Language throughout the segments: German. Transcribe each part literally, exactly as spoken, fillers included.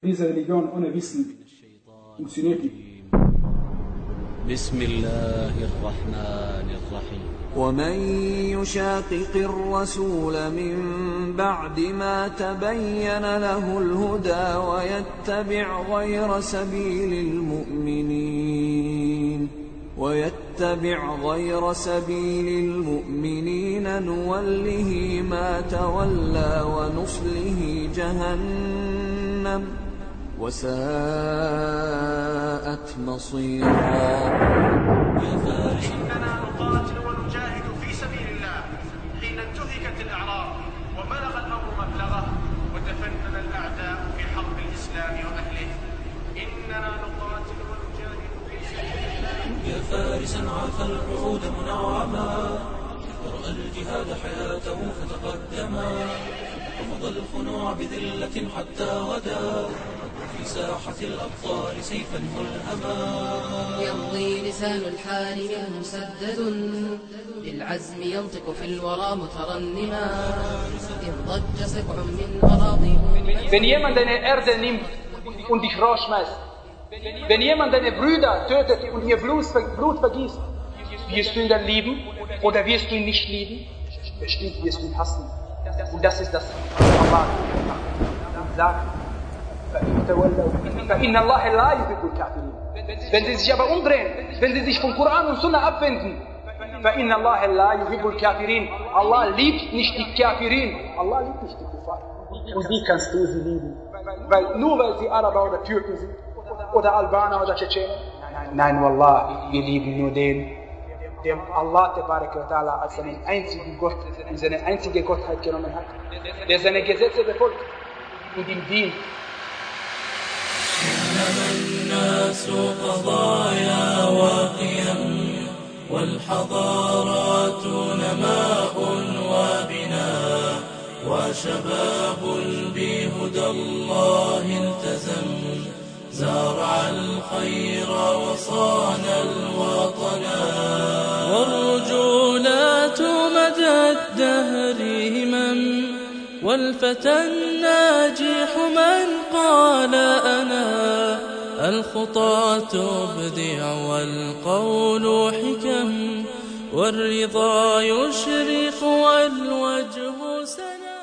Diese Religion ohne Wissen funktioniert nicht. بسم الله الرحمن الرحيم. ومن يشاقق الرسول من بعد ما تبين له الهدى ويتبع غير سبيل المؤمنين ويتبع غير سبيل المؤمنين نوله ما تولى ونصله جهنم وساءت مصيرا. إننا نقاتل ونجاهد في سبيل الله حين انتهكت الأعراض وبلغ الأمر مبلغه وتفنن الأعداء في حرب الإسلام وأهله. إننا نقاتل ونجاهد في سبيل الله. يا فارسا عاف الرعود منعما ورأى الجهاد حياته فتقدما رفض الخنوع بذلة حتى غدا في ساحة الأبطال سيفا ملهما. يمضي لسان الحال منه مسدد للعزم ينطق في الورى مترنما إن ضج سبع من أراضي. Wenn jemand deine Erde nimmt und dich rausschmeißt, wenn jemand deine Brüder tötet und ihr Blut vergießt, wirst du ihn dann lieben oder wirst du ihn nicht lieben? Bestimmt wirst du ihn hassen. Und das ist das, was Allah sagt. Wenn sie sich aber umdrehen, wenn sie sich von Koran und Sunna abwenden, Allah liebt nicht die Kafirin, Allah liebt nicht die Kuffar. Und wie kannst du sie lieben? Weil, nur weil sie Araber oder Türken sind, oder Albaner oder Tschetschenen? Nein, Wallah, wir lieben nur den, der Allah ta'ala als seinen einzigen Gott und seine einzige Gottheit genommen hat, der seine Gesetze befolgt und ihm dient. إنما الناس قضايا وقيم والحضارات نماء وبناء وشباب بهدى الله التزم زرع الخير وصان الوطنا والرجولات مدى الدهر همم والفتى الناجح من قال أنا الخطى تبدع والقول حكم والرضا يشرق والوجه سنا.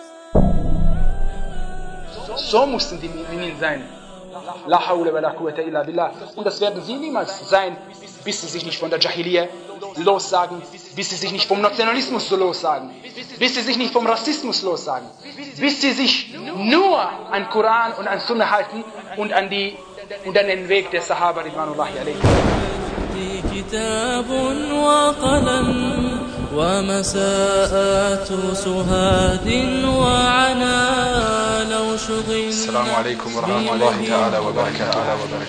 So mussten die Mu'minin sein. La hawla wa la quwwata illa billah. Und das werden sie niemals sein, bis sie sich nicht von der Jahiliyyah lossagen, bis sie sich nicht vom Nationalismus so lossagen, bis sie sich nicht vom Rassismus lossagen, bis sie sich nur an Koran und an Sunna halten und an, die, und an den Weg der Sahaba ridwanullahi alayhim. كتاب وقلم ومساءات سهاد وعنا لو شغل. السلام عليكم ورحمة الله تعالى وبركاته.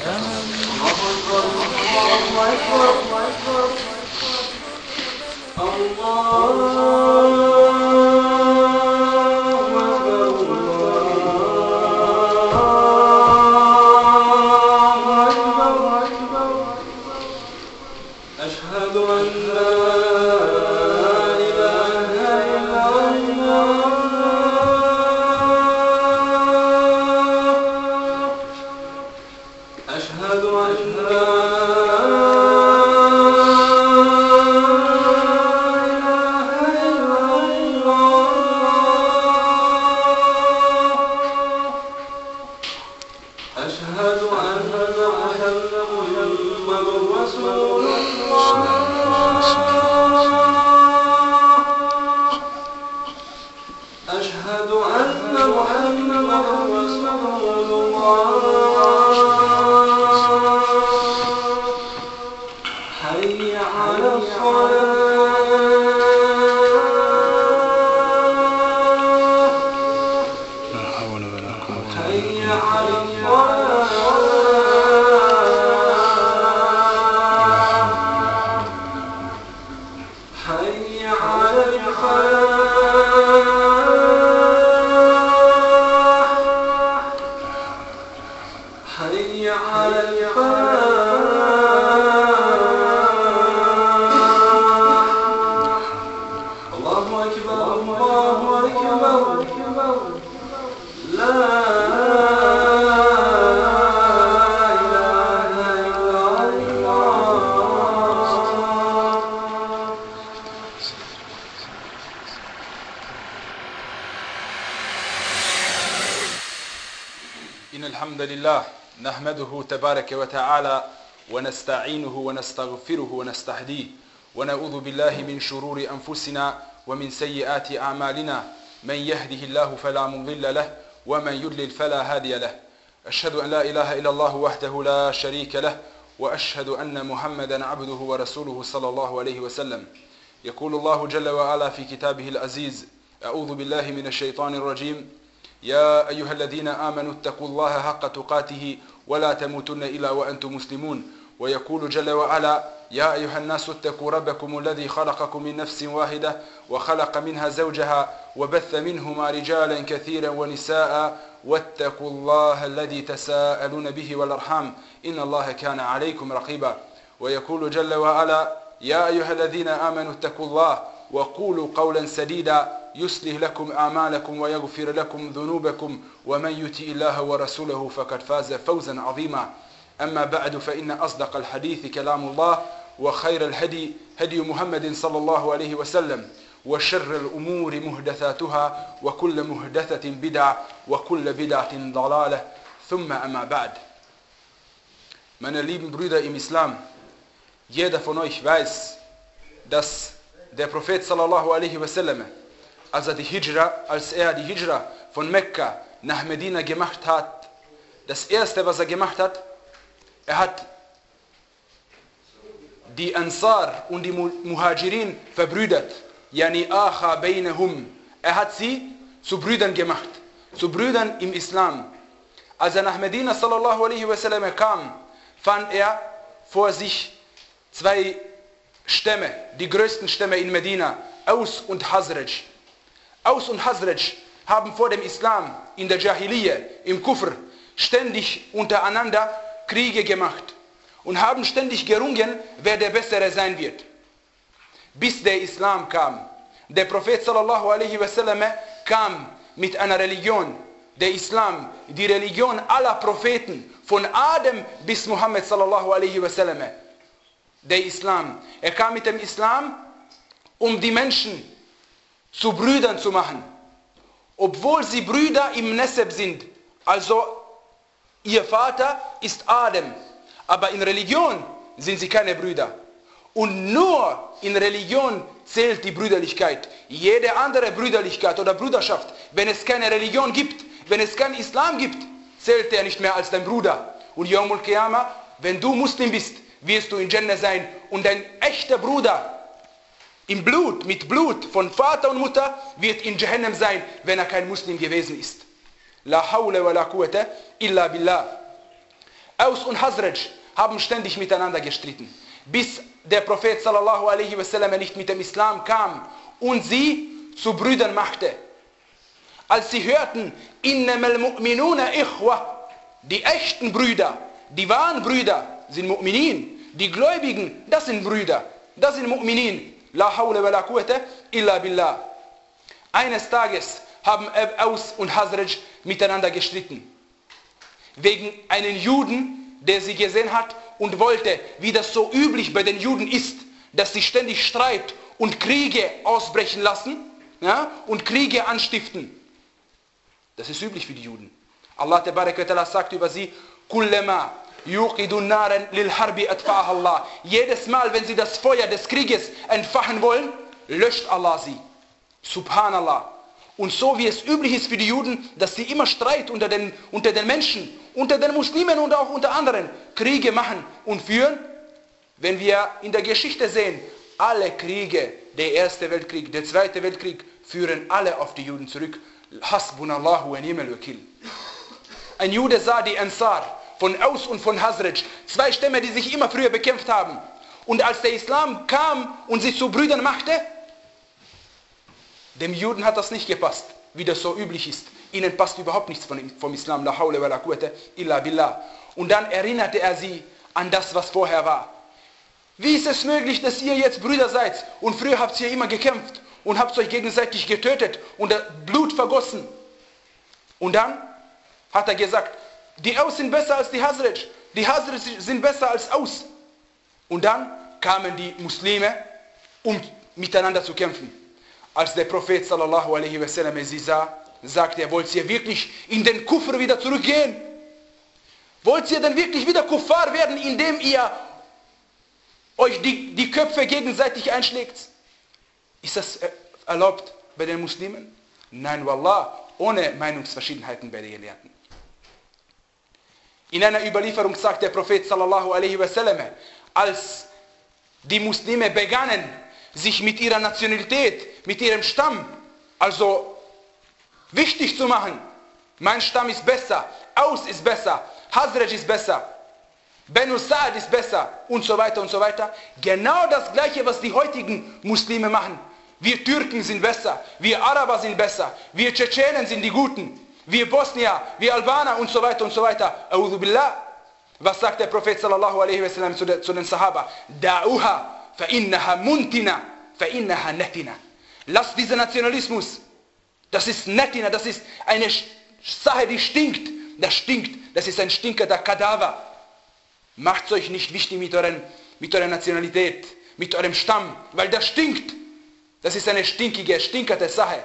أشهد أن لا إله إلا الله أشهد أن لا الله أكبر لا إن الحمد لله نحمده تبارك وتعالى ونستعينه ونستغفره ونستهديه ونعوذ بالله من شرور أنفسنا ومن سيئات أعمالنا من يهده الله فلا مضل له ومن يضلل فلا هادي له أشهد أن لا إله إلا الله وحده لا شريك له وأشهد أن محمدا عبده ورسوله صلى الله عليه وسلم يقول الله جل وعلا في كتابه العزيز أعوذ بالله من الشيطان الرجيم يا أيها الذين آمنوا اتقوا الله حق تقاته ولا تموتن إلا وأنتم مسلمون ويقول جل وعلا يا أيها الناس اتقوا ربكم الذي خلقكم من نفس واحدة وخلق منها زوجها وبث منهما رجالا كثيرا ونساء واتقوا الله الذي تساءلون به والأرحام إن الله كان عليكم رقيبا ويقول جل وعلا يا أيها الذين آمنوا اتقوا الله وقولوا قولا سديدا يصلح لكم أعمالكم ويغفر لكم ذنوبكم ومن يطع الله ورسوله فقد فاز فوزا عظيما أما بعد فإن أصدق الحديث كلام الله وخير الهدي هدي محمد صلى الله عليه وسلم وشر الأمور محدثاتها وكل محدثة بدعة وكل بدعة ضلالة ثم أما بعد. Meine lieben Brüder im Islam, jeder von euch weiß, dass der Prophet sallallahu alaihi wasallam, als er die Hijra, als er die Hijra von Mekka nach Medina gemacht hat, das erste, was er gemacht hat, er hat die Ansar und die Muhajirin verbrüdert. Yani akha bainahum. Er hat sie zu Brüdern gemacht, zu Brüdern im Islam. Als er nach Medina sallallahu alaihi wasallam kam, fand er vor sich zwei Stämme, die größten Stämme in Medina, Aus und Hazraj. Aus und Hazraj haben vor dem Islam in der Jahiliyyah, im Kufr, ständig untereinander Kriege gemacht und haben ständig gerungen, wer der Bessere sein wird. Bis der Islam kam. Der Prophet sallallahu alaihi wasallam kam mit einer Religion, der Islam, die Religion aller Propheten, von Adam bis Muhammad sallallahu alaihi wasallam. Der Islam. Er kam mit dem Islam, um die Menschen zu Brüdern zu machen. Obwohl sie Brüder im Neseb sind. Also ihr Vater ist Adam. Aber in Religion sind sie keine Brüder. Und nur in Religion zählt die Brüderlichkeit. Jede andere Brüderlichkeit oder Bruderschaft, wenn es keine Religion gibt, wenn es keinen Islam gibt, zählt er nicht mehr als dein Bruder. Und Yawmul Qiyamah, wenn du Muslim bist, wirst du in Jannah sein und dein echter Bruder im Blut, mit Blut von Vater und Mutter wird in Jahannam sein, wenn er kein Muslim gewesen ist. La hawla wa la quwwata illa billah. Aus und Hazraj haben ständig miteinander gestritten, bis der Prophet sallallahu alaihi wasallam nicht mit dem Islam kam und sie zu Brüdern machte. Als sie hörten, innamal mu'minuna ikhwa, die echten Brüder, die wahren Brüder sind Mu'minin, die Gläubigen, das sind Brüder, das sind Mu'minin. La hawla wa la quwwata illa billah. Eines Tages haben Aus und Hazraj miteinander gestritten. Wegen einen Juden, der sie gesehen hat und wollte, wie das so üblich bei den Juden ist, dass sie ständig Streit und Kriege ausbrechen lassen, ja, und Kriege anstiften. Das ist üblich für die Juden. Allah tabarak wa ta'ala sagt über sie, kullama yuqidun naran lil harbi atfa'aha Allah. Jedes Mal, wenn sie das Feuer des Krieges entfachen wollen, löscht Allah sie. Subhanallah. Und so wie es üblich ist für die Juden, dass sie immer Streit unter den, unter den Menschen, unter den Muslimen und auch unter anderen Kriege machen und führen, wenn wir in der Geschichte sehen, alle Kriege, der Erste Weltkrieg, der Zweite Weltkrieg, führen alle auf die Juden zurück. Hasbunallahu wa ni'mal wakil. Ein Jude sah die Ansar von Aus und von Hazraj, zwei Stämme, die sich immer früher bekämpft haben. Und als der Islam kam und sie zu Brüdern machte, dem Juden hat das nicht gepasst, wie das so üblich ist. Ihnen passt überhaupt nichts vom Islam. La hawla wa la quwwata illa billah. Und dann erinnerte er sie an das, was vorher war. Wie ist es möglich, dass ihr jetzt Brüder seid und früher habt ihr immer gekämpft und habt euch gegenseitig getötet und Blut vergossen? Und dann hat er gesagt, die Aus sind besser als die Hazraj, die Hazraj sind besser als Aus. Und dann kamen die Muslime, um miteinander zu kämpfen. Als der Prophet sallallahu alaihi wasallam sie sah, sagte er, wollt ihr wirklich in den Kufr wieder zurückgehen? Wollt ihr denn wirklich wieder Kuffar werden, indem ihr euch die, die Köpfe gegenseitig einschlägt? Ist das erlaubt bei den Muslimen? Nein, wallah, ohne Meinungsverschiedenheiten bei den Gelehrten. In einer Überlieferung sagt der Prophet sallallahu alaihi wasallam, als die Muslime begannen, sich mit ihrer Nationalität, mit ihrem Stamm, also wichtig zu machen, mein Stamm ist besser, Aus ist besser, Hazraj ist besser, Banu Sa'd ist besser und so weiter und so weiter. Genau das Gleiche, was die heutigen Muslime machen. Wir Türken sind besser, wir Araber sind besser, wir Tschetschenen sind die Guten, wir Bosnier, wir Albaner und so weiter und so weiter. A'udhu billah. Was sagt der Prophet sallallahu alaihi wasallam zu, zu den Sahaba? Da'uha fa innaha muntina fa innaha netina. Lasst diesen Nationalismus. Das ist netina, das ist eine Sache, die stinkt. Das stinkt, das ist ein stinkender Kadaver. Macht euch nicht wichtig mit, euren, mit eurer Nationalität, mit eurem Stamm, weil das stinkt. Das ist eine stinkige, stinkende Sache.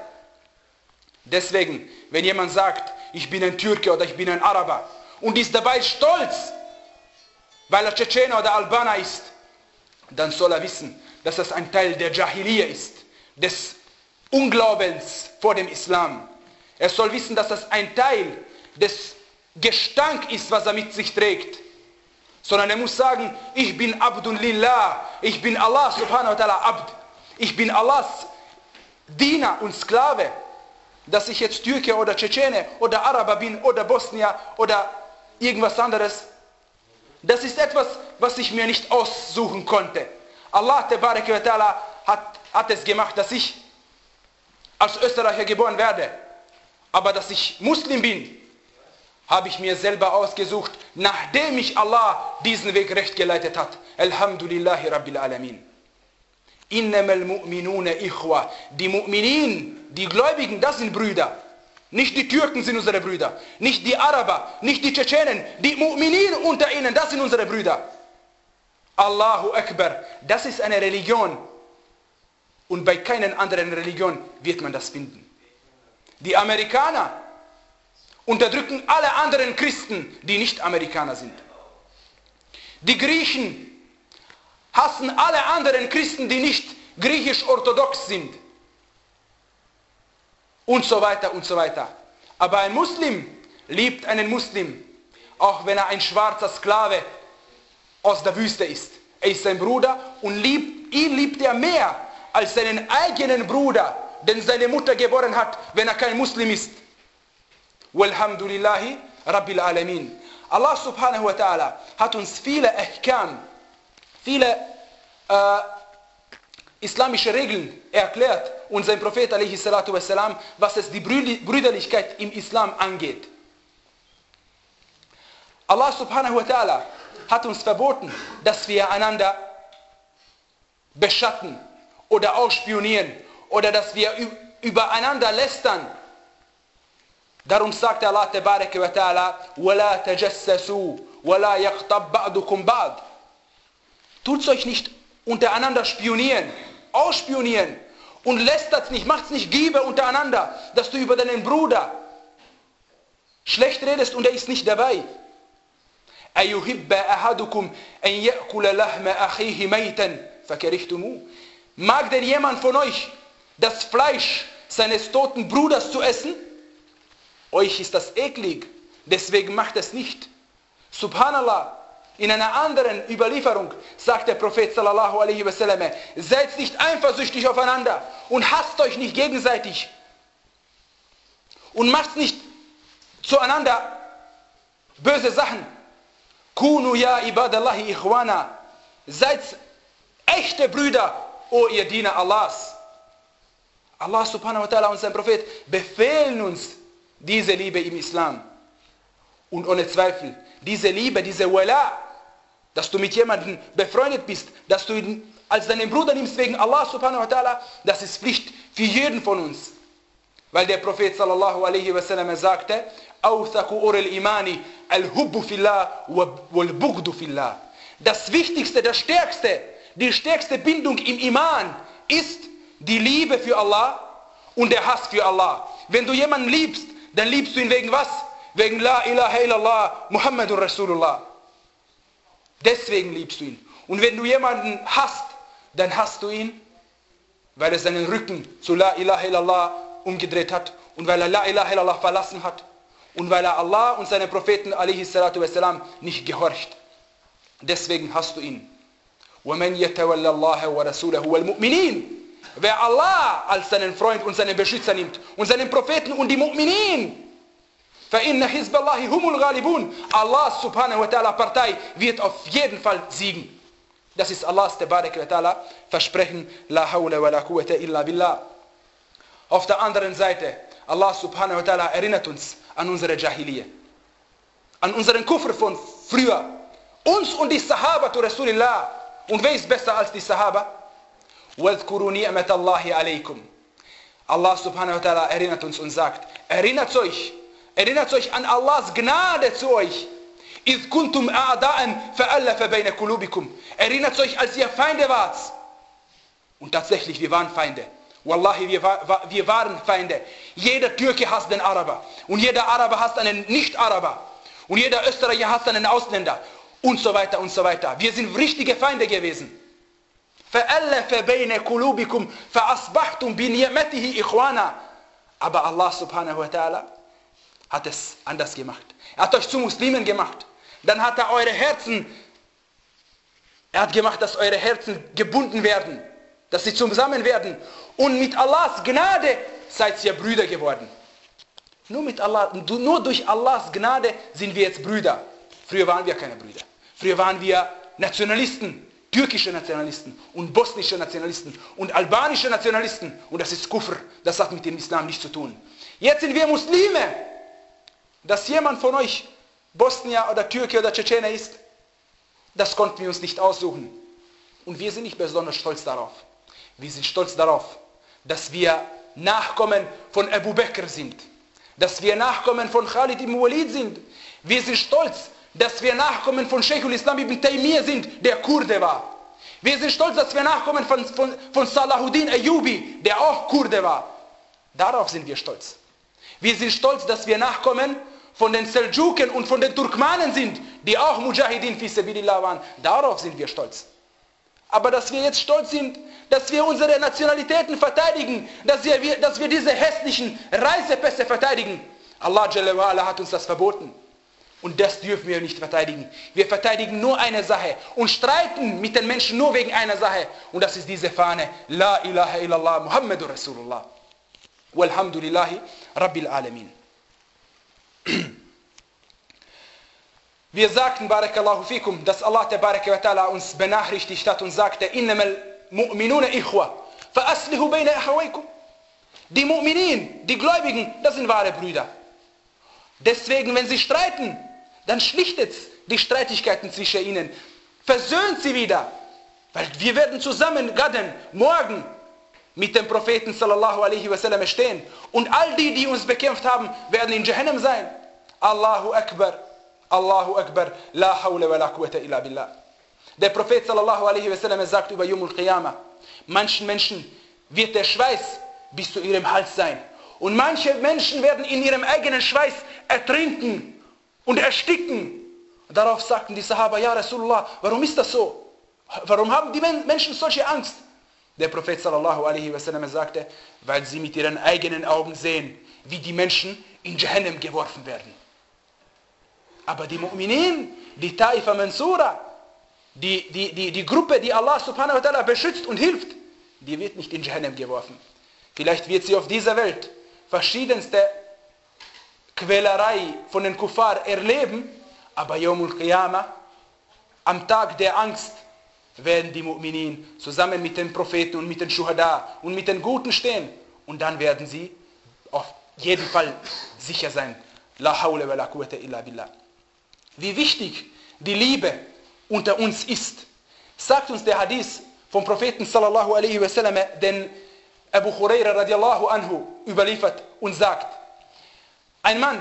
Deswegen, wenn jemand sagt, ich bin ein Türke oder ich bin ein Araber und ist dabei stolz, weil er Tschetschener oder Albaner ist, dann soll er wissen, dass das ein Teil der Jahiliya ist, des Unglaubens vor dem Islam. Er soll wissen, dass das ein Teil des Gestank ist, was er mit sich trägt. Sondern er muss sagen, ich bin Abdun Lillah, ich bin Allah subhanahu wa ta'ala Abd, ich bin Allahs Diener und Sklave. Dass ich jetzt Türke oder Tschetschene oder Araber bin oder Bosnier oder irgendwas anderes, das ist etwas, was ich mir nicht aussuchen konnte. Allah Tabaraka wa Ta'ala hat, hat es gemacht, dass ich als Österreicher geboren werde. Aber dass ich Muslim bin, habe ich mir selber ausgesucht, nachdem mich Allah diesen Weg recht geleitet hat. Alhamdulillahi Rabbil Alamin. Innamal mu'minuna ikhwa. Die Mu'minin, die Gläubigen, das sind Brüder. Nicht die Türken sind unsere Brüder. Nicht die Araber, nicht die Tschetschenen. Die Mu'minin unter ihnen, das sind unsere Brüder. Allahu Akbar. Das ist eine Religion. Und bei keiner anderen Religion wird man das finden. Die Amerikaner unterdrücken alle anderen Christen, die nicht Amerikaner sind. Die Griechen hassen alle anderen Christen, die nicht griechisch-orthodox sind. Und so weiter und so weiter. Aber ein Muslim liebt einen Muslim, auch wenn er ein schwarzer Sklave aus der Wüste ist. Er ist sein Bruder und liebt, ihn liebt er mehr als seinen eigenen Bruder, den seine Mutter geboren hat, wenn er kein Muslim ist. Walhamdulillahi Rabbil Alamin. Allah subhanahu wa ta'ala hat uns viele Ahkam, viele äh, islamische Regeln erklärt und sein Prophet alaihi salatu wassalam, was es die Brüderlichkeit im Islam angeht. Allah subhanahu wa ta'ala hat uns verboten, dass wir einander beschatten oder ausspionieren oder dass wir übereinander lästern. Darum sagt Allah tabaraka wa ta'ala, وَلَا تَجَسَّسُوا وَلَا يَغْتَبْ بَعْضُكُمْ بَعْض. Tut's euch nicht untereinander spionieren, ausspionieren und lästert nicht, macht's nicht Giebe untereinander, dass du über deinen Bruder schlecht redest und er ist nicht dabei. أَيُحِبَّ أَحَدُكُمْ أَنْ يَأْكُلَ لَحْمَ أَخِيهِ مَيْتًا فَكَرِهْتُمُوهُ. Mag denn jemand von euch das Fleisch seines toten Bruders zu essen? Euch ist das eklig, deswegen macht es nicht. Subhanallah. In einer anderen Überlieferung sagt der Prophet sallallahu alaihi wasallam, seid nicht eifersüchtig aufeinander und hasst euch nicht gegenseitig und macht nicht zueinander böse Sachen. Kunu ya ibadallahi ikhwana. Seid echte Brüder, o ihr Diener Allahs. Allah subhanahu wa ta'ala und sein Prophet befehlen uns diese Liebe im Islam. Und ohne Zweifel, diese Liebe, diese Wala, dass du mit jemandem befreundet bist, dass du ihn als deinen Bruder nimmst wegen Allah subhanahu wa ta'ala, das ist Pflicht für jeden von uns. Weil der Prophet sallallahu alaihi wasallam sagte, أَوْثَقُ أُرِ الْإِمَانِ الْهُبُّ فِي اللَّهِ وَالْبُغْضُ فِي اللَّهِ. Das Wichtigste, das Stärkste, die stärkste Bindung im Iman ist die Liebe für Allah und der Hass für Allah. Wenn du jemanden liebst, dann liebst du ihn wegen was? Wegen La ilaha illallah, Muhammadur Rasulullah. Deswegen liebst du ihn. Und wenn du jemanden hasst, dann hasst du ihn, weil er seinen Rücken zu La ilaha illallah umgedreht hat und weil er La ilaha illallah verlassen hat und weil er Allah und seine Propheten alaihi salatu wassalam nicht gehorcht. Deswegen hasst du ihn. وَمَنْ يَتَوَلَّ اللَّهَ وَرَسُولَهُ وَالْمُؤْمِنِينَ. Wer Allah als seinen Freund und seinen Beschützer nimmt und seinen Propheten und die Mu'minin, فَإِنَّ حِزْبَ اللَّهِ هُمُ الْغَالِبُونَ. Allah subhanahu wa ta'ala Partei wird auf jeden Fall siegen. Das ist Allahs Tabarak wa ta'ala Versprechen. La hawla wa la quwwata illa billah. Auf der anderen Seite, Allah subhanahu wa ta'ala erinnert uns an unsere Jahiliyyah, an unseren Kufr von früher, uns und die Sahaba zu Rasulillah. Und wer ist besser als die Sahaba? وَاذْكُرُوا نِعْمَةَ اللَّهِ عَلَيْكُمْ. Allah subhanahu wa ta'ala erinnert uns und sagt, erinnert euch, erinnert euch an Allahs Gnade zu euch. إِذْ كُنْتُمْ أَعْدَاءً فَأَلَّفَ بَيْنَ قُلُوبِكُمْ. Erinnert euch, als ihr Feinde wart. Und tatsächlich, wir waren Feinde. Wallahi, wir, war, wir waren Feinde. Jeder Türke hasst den Araber. Und jeder Araber hasst einen Nicht-Araber. Und jeder Österreicher hasst einen Ausländer. Und so weiter und so weiter. Wir sind richtige Feinde gewesen. فَأَلَّفَ بَيْنَ قُلُوبِكُمْ فَأَصْبَحْتُمْ بِنِعْمَتِهِ إِخْوَانًا. Aber Allah subhanahu wa ta'ala hat es anders gemacht. Er hat euch zu Muslimen gemacht. Dann hat er eure Herzen, er hat gemacht, dass eure Herzen gebunden werden, dass sie zusammen werden. Und mit Allahs Gnade seid ihr Brüder geworden. Nur, mit Allah, nur durch Allahs Gnade sind wir jetzt Brüder. Früher waren wir keine Brüder. Früher waren wir Nationalisten, türkische Nationalisten und bosnische Nationalisten und albanische Nationalisten. Und das ist Kufr, das hat mit dem Islam nichts zu tun. Jetzt sind wir Muslime. Dass jemand von euch Bosnier oder Türke oder Tschetschener ist, das konnten wir uns nicht aussuchen. Und wir sind nicht besonders stolz darauf. Wir sind stolz darauf, dass wir Nachkommen von Abu Bakr sind. Dass wir Nachkommen von Khalid ibn Walid sind. Wir sind stolz, dass wir Nachkommen von Sheikhul Islam ibn Taymiyyah sind, der Kurde war. Wir sind stolz, dass wir Nachkommen von, von, von Salahuddin Ayyubi, der auch Kurde war. Darauf sind wir stolz. Wir sind stolz, dass wir Nachkommen von den Seldschuken und von den Turkmanen sind, die auch Mujahidin fi sabilillah waren. Darauf sind wir stolz. Aber dass wir jetzt stolz sind, dass wir unsere Nationalitäten verteidigen, dass wir, dass wir diese hässlichen Reisepässe verteidigen. Allah Jalla wa Ala hat uns das verboten. Und das dürfen wir nicht verteidigen. Wir verteidigen nur eine Sache und streiten mit den Menschen nur wegen einer Sache. Und das ist diese Fahne. La ilaha illallah Muhammadur Rasulullah. Walhamdulillahi Rabbil Alamin. Wir sagten, Barakallahu fikum, dass Allah Tabaraka wa Ta'ala uns benachrichtigt hat und sagte, Innamal mu'minuna ikhwa, fa aslihu bayna akhawaykum. Die Mu'minin, die Gläubigen, das sind wahre Brüder. Deswegen, wenn sie streiten, dann schlichtet die Streitigkeiten zwischen ihnen. Versöhnt sie wieder. Weil wir werden zusammen gerade morgen mit dem Propheten sallallahu alaihi wasallam stehen. Und all die, die uns bekämpft haben, werden in Jahannam sein. Allahu Akbar. Allahu Akbar. La hawla wa la quwwata illa billah. Der Prophet sallallahu alaihi wasallam sagt über Yawmul Qiyamah, manchen Menschen wird der Schweiß bis zu ihrem Hals sein. Und manche Menschen werden in ihrem eigenen Schweiß ertrinken und ersticken. Darauf sagten die Sahaba, ja Rasulullah, warum ist das so? Warum haben die Menschen solche Angst? Der Prophet sallallahu alaihi wasallam sagte, weil sie mit ihren eigenen Augen sehen, wie die Menschen in Jahannam geworfen werden. Aber die Mu'minin, die Taifa Mansura, die, die, die, die Gruppe, die Allah subhanahu wa ta'ala beschützt und hilft, die wird nicht in Jahannam geworfen. Vielleicht wird sie auf dieser Welt verschiedenste Quälerei von den Kuffar erleben, aber Yawmul Qiyamah, am Tag der Angst, werden die Mu'minin zusammen mit den Propheten und mit den Shuhada und mit den Guten stehen. Und dann werden sie auf jeden Fall sicher sein. La hawla wa la quwwata illa billah. Wie wichtig die Liebe unter uns ist, sagt uns der Hadith vom Propheten sallallahu alaihi wasallam, den Abu Huraira radiallahu anhu überliefert und sagt, ein Mann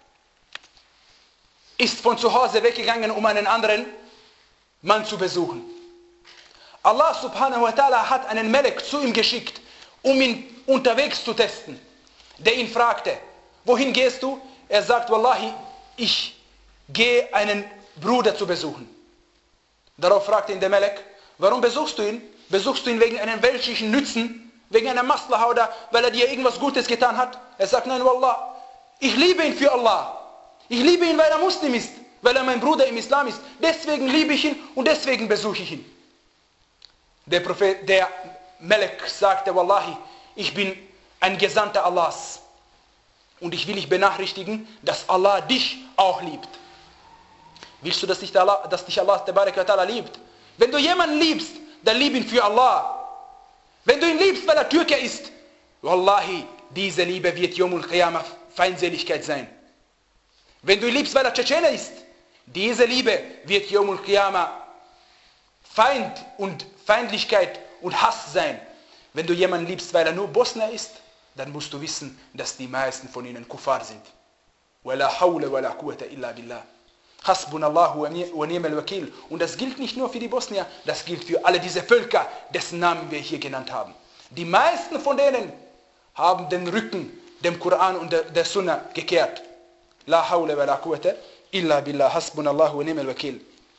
ist von zu Hause weggegangen, um einen anderen Mann zu besuchen. Allah subhanahu wa ta'ala hat einen Melek zu ihm geschickt, um ihn unterwegs zu testen. Der ihn fragte, wohin gehst du? er sagt, Wallahi, ich gehe einen Bruder zu besuchen. Darauf fragte ihn der Melek, warum besuchst du ihn? Besuchst du ihn wegen einem weltlichen Nützen, wegen einer Maslaha oder weil er dir irgendwas Gutes getan hat? Er sagt, nein, Wallah, ich liebe ihn für Allah. Ich liebe ihn, weil er Muslim ist, weil er mein Bruder im Islam ist. Deswegen liebe ich ihn und deswegen besuche ich ihn. Der Prophet, der Melek sagte, Wallahi, ich bin ein Gesandter Allahs. Und ich will dich benachrichtigen, dass Allah dich auch liebt. Willst du, dass dich Allah, dass dich Allah ta'ala liebt? Wenn du jemanden liebst, dann lieb ihn für Allah. Wenn du ihn liebst, weil er Türke ist, Wallahi, diese Liebe wird Yawmul Qiyamah Feindseligkeit sein. Wenn du ihn liebst, weil er Tschetschener ist, diese Liebe wird Yawmul Qiyamah Feind und Feindlichkeit und Hass sein. Wenn du jemanden liebst, weil er nur Bosnier ist, dann musst du wissen, dass die meisten von ihnen Kuffar sind. Wala hawla wala quwwata illa billah. Hasbunallahu wa ni'mal wakil. Und das gilt nicht nur für die Bosnier, das gilt für alle diese Völker, dessen Namen wir hier genannt haben. Die meisten von denen haben den Rücken dem Koran und der, der Sunna gekehrt. La hawla wala quwwata illa billah. Hasbunallahu wa ni'mal wakil.